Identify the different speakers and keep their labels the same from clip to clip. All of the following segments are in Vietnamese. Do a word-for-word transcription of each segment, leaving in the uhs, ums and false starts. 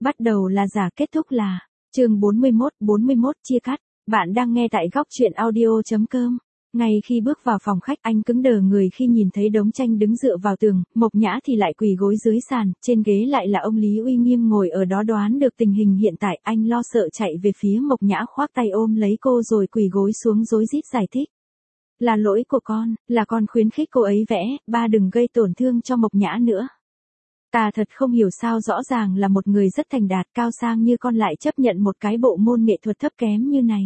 Speaker 1: Bắt đầu là giả, kết thúc là. Chương bốn mươi mốt, bốn mươi mốt chia cắt. Bạn đang nghe tại góc truyện audio chấm com. Ngay khi bước vào phòng khách, anh cứng đờ người khi nhìn thấy đống tranh đứng dựa vào tường, Mộc Nhã thì lại quỳ gối dưới sàn, trên ghế lại là ông Lý uy nghiêm ngồi ở đó. Đoán được tình hình hiện tại, anh lo sợ chạy về phía Mộc Nhã khoác tay ôm lấy cô rồi quỳ gối xuống rối rít giải thích. Là lỗi của con, là con khuyến khích cô ấy vẽ, ba đừng gây tổn thương cho Mộc Nhã nữa. Ta thật không hiểu sao rõ ràng là một người rất thành đạt cao sang như con lại chấp nhận một cái bộ môn nghệ thuật thấp kém như này.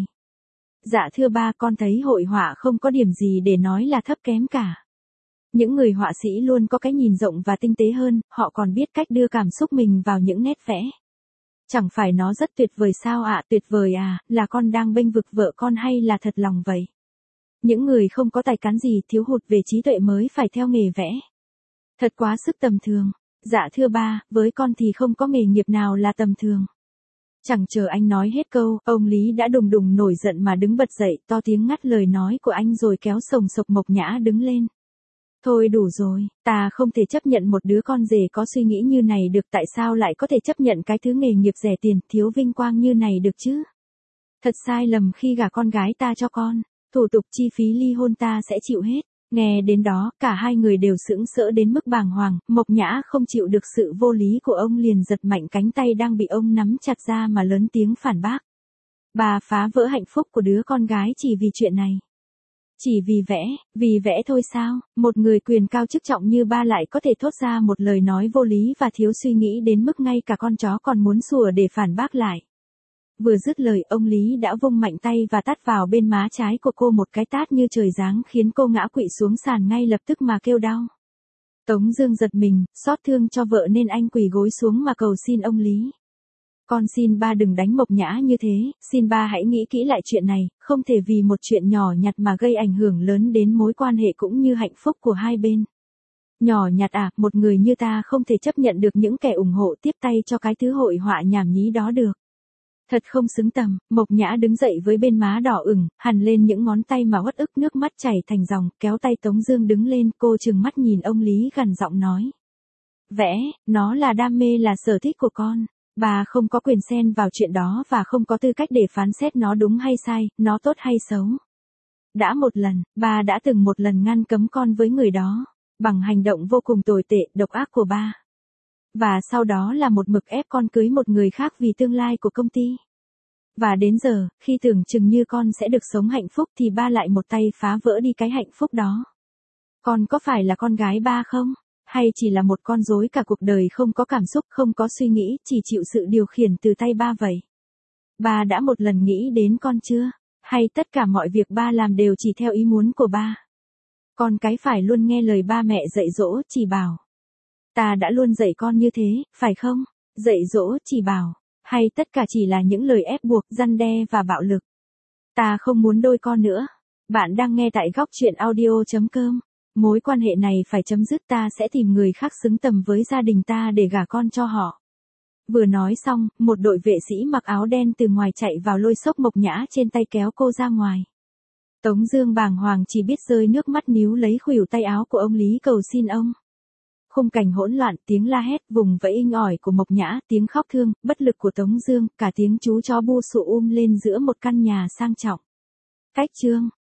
Speaker 1: Dạ thưa ba, con thấy hội họa không có điểm gì để nói là thấp kém cả. Những người họa sĩ luôn có cái nhìn rộng và tinh tế hơn, họ còn biết cách đưa cảm xúc mình vào những nét vẽ. Chẳng phải nó rất tuyệt vời sao ạ? À, tuyệt vời à, là con đang bênh vực vợ con hay là thật lòng vậy? Những người không có tài cán gì, thiếu hụt về trí tuệ mới phải theo nghề vẽ. Thật quá sức tầm thường. Dạ thưa ba, với con thì không có nghề nghiệp nào là tầm thường. Chẳng chờ anh nói hết câu, ông Lý đã đùng đùng nổi giận mà đứng bật dậy, to tiếng ngắt lời nói của anh rồi kéo sồng sộc Mộc Nhã đứng lên. Thôi đủ rồi, ta không thể chấp nhận một đứa con rể có suy nghĩ như này được. Tại sao lại có thể chấp nhận cái thứ nghề nghiệp rẻ tiền, thiếu vinh quang như này được chứ? Thật sai lầm khi gả con gái ta cho con, thủ tục chi phí ly hôn ta sẽ chịu hết. Nghe đến đó, cả hai người đều sững sỡ đến mức bàng hoàng, Mộc Nhã không chịu được sự vô lý của ông liền giật mạnh cánh tay đang bị ông nắm chặt ra mà lớn tiếng phản bác. Bà phá vỡ hạnh phúc của đứa con gái chỉ vì chuyện này. Chỉ vì vẽ, vì vẽ thôi sao? Một người quyền cao chức trọng như ba lại có thể thốt ra một lời nói vô lý và thiếu suy nghĩ đến mức ngay cả con chó còn muốn sủa để phản bác lại. Vừa dứt lời, ông Lý đã vung mạnh tay và tát vào bên má trái của cô một cái tát như trời giáng khiến cô ngã quỵ xuống sàn ngay lập tức mà kêu đau. Tống Dương giật mình, xót thương cho vợ nên anh quỳ gối xuống mà cầu xin ông Lý. Con xin ba đừng đánh Mộc Nhã như thế, xin ba hãy nghĩ kỹ lại chuyện này, không thể vì một chuyện nhỏ nhặt mà gây ảnh hưởng lớn đến mối quan hệ cũng như hạnh phúc của hai bên. Nhỏ nhặt à, một người như ta không thể chấp nhận được những kẻ ủng hộ tiếp tay cho cái thứ hội họa nhảm nhí đó được. Thật không xứng tầm. Mộc Nhã đứng dậy với bên má đỏ ửng, hằn lên những ngón tay mà uất ức, nước mắt chảy thành dòng, kéo tay Tống Dương đứng lên, cô trừng mắt nhìn ông Lý gằn giọng nói. Vẽ, nó là đam mê, là sở thích của con. Bà không có quyền xen vào chuyện đó và không có tư cách để phán xét nó đúng hay sai, nó tốt hay xấu. Đã một lần, bà đã từng một lần ngăn cấm con với người đó, bằng hành động vô cùng tồi tệ, độc ác của ba. Và sau đó là một mực ép con cưới một người khác vì tương lai của công ty. Và đến giờ, khi tưởng chừng như con sẽ được sống hạnh phúc thì ba lại một tay phá vỡ đi cái hạnh phúc đó. Con có phải là con gái ba không? Hay chỉ là một con rối cả cuộc đời không có cảm xúc, không có suy nghĩ, chỉ chịu sự điều khiển từ tay ba vậy? Ba đã một lần nghĩ đến con chưa? Hay tất cả mọi việc ba làm đều chỉ theo ý muốn của ba? Con cái phải luôn nghe lời ba mẹ dạy dỗ, chỉ bảo. Ta đã luôn dạy con như thế, phải không? Dạy dỗ, chỉ bảo, hay tất cả chỉ là những lời ép buộc, răn đe và bạo lực? Ta không muốn đôi con nữa. Bạn đang nghe tại góc truyện audio chấm com. Mối quan hệ này phải chấm dứt, ta sẽ tìm người khác xứng tầm với gia đình ta để gả con cho họ. Vừa nói xong, một đội vệ sĩ mặc áo đen từ ngoài chạy vào lôi xốc Mộc Nhã trên tay kéo cô ra ngoài. Tống Dương bàng hoàng chỉ biết rơi nước mắt níu lấy khuỷu tay áo của ông Lý cầu xin ông. Khung cảnh hỗn loạn, tiếng la hét, vùng vẫy inh ỏi của Mộc Nhã, tiếng khóc thương, bất lực của Tống Dương, cả tiếng chú chó bu sụ um lên giữa một căn nhà sang trọng. Cách chương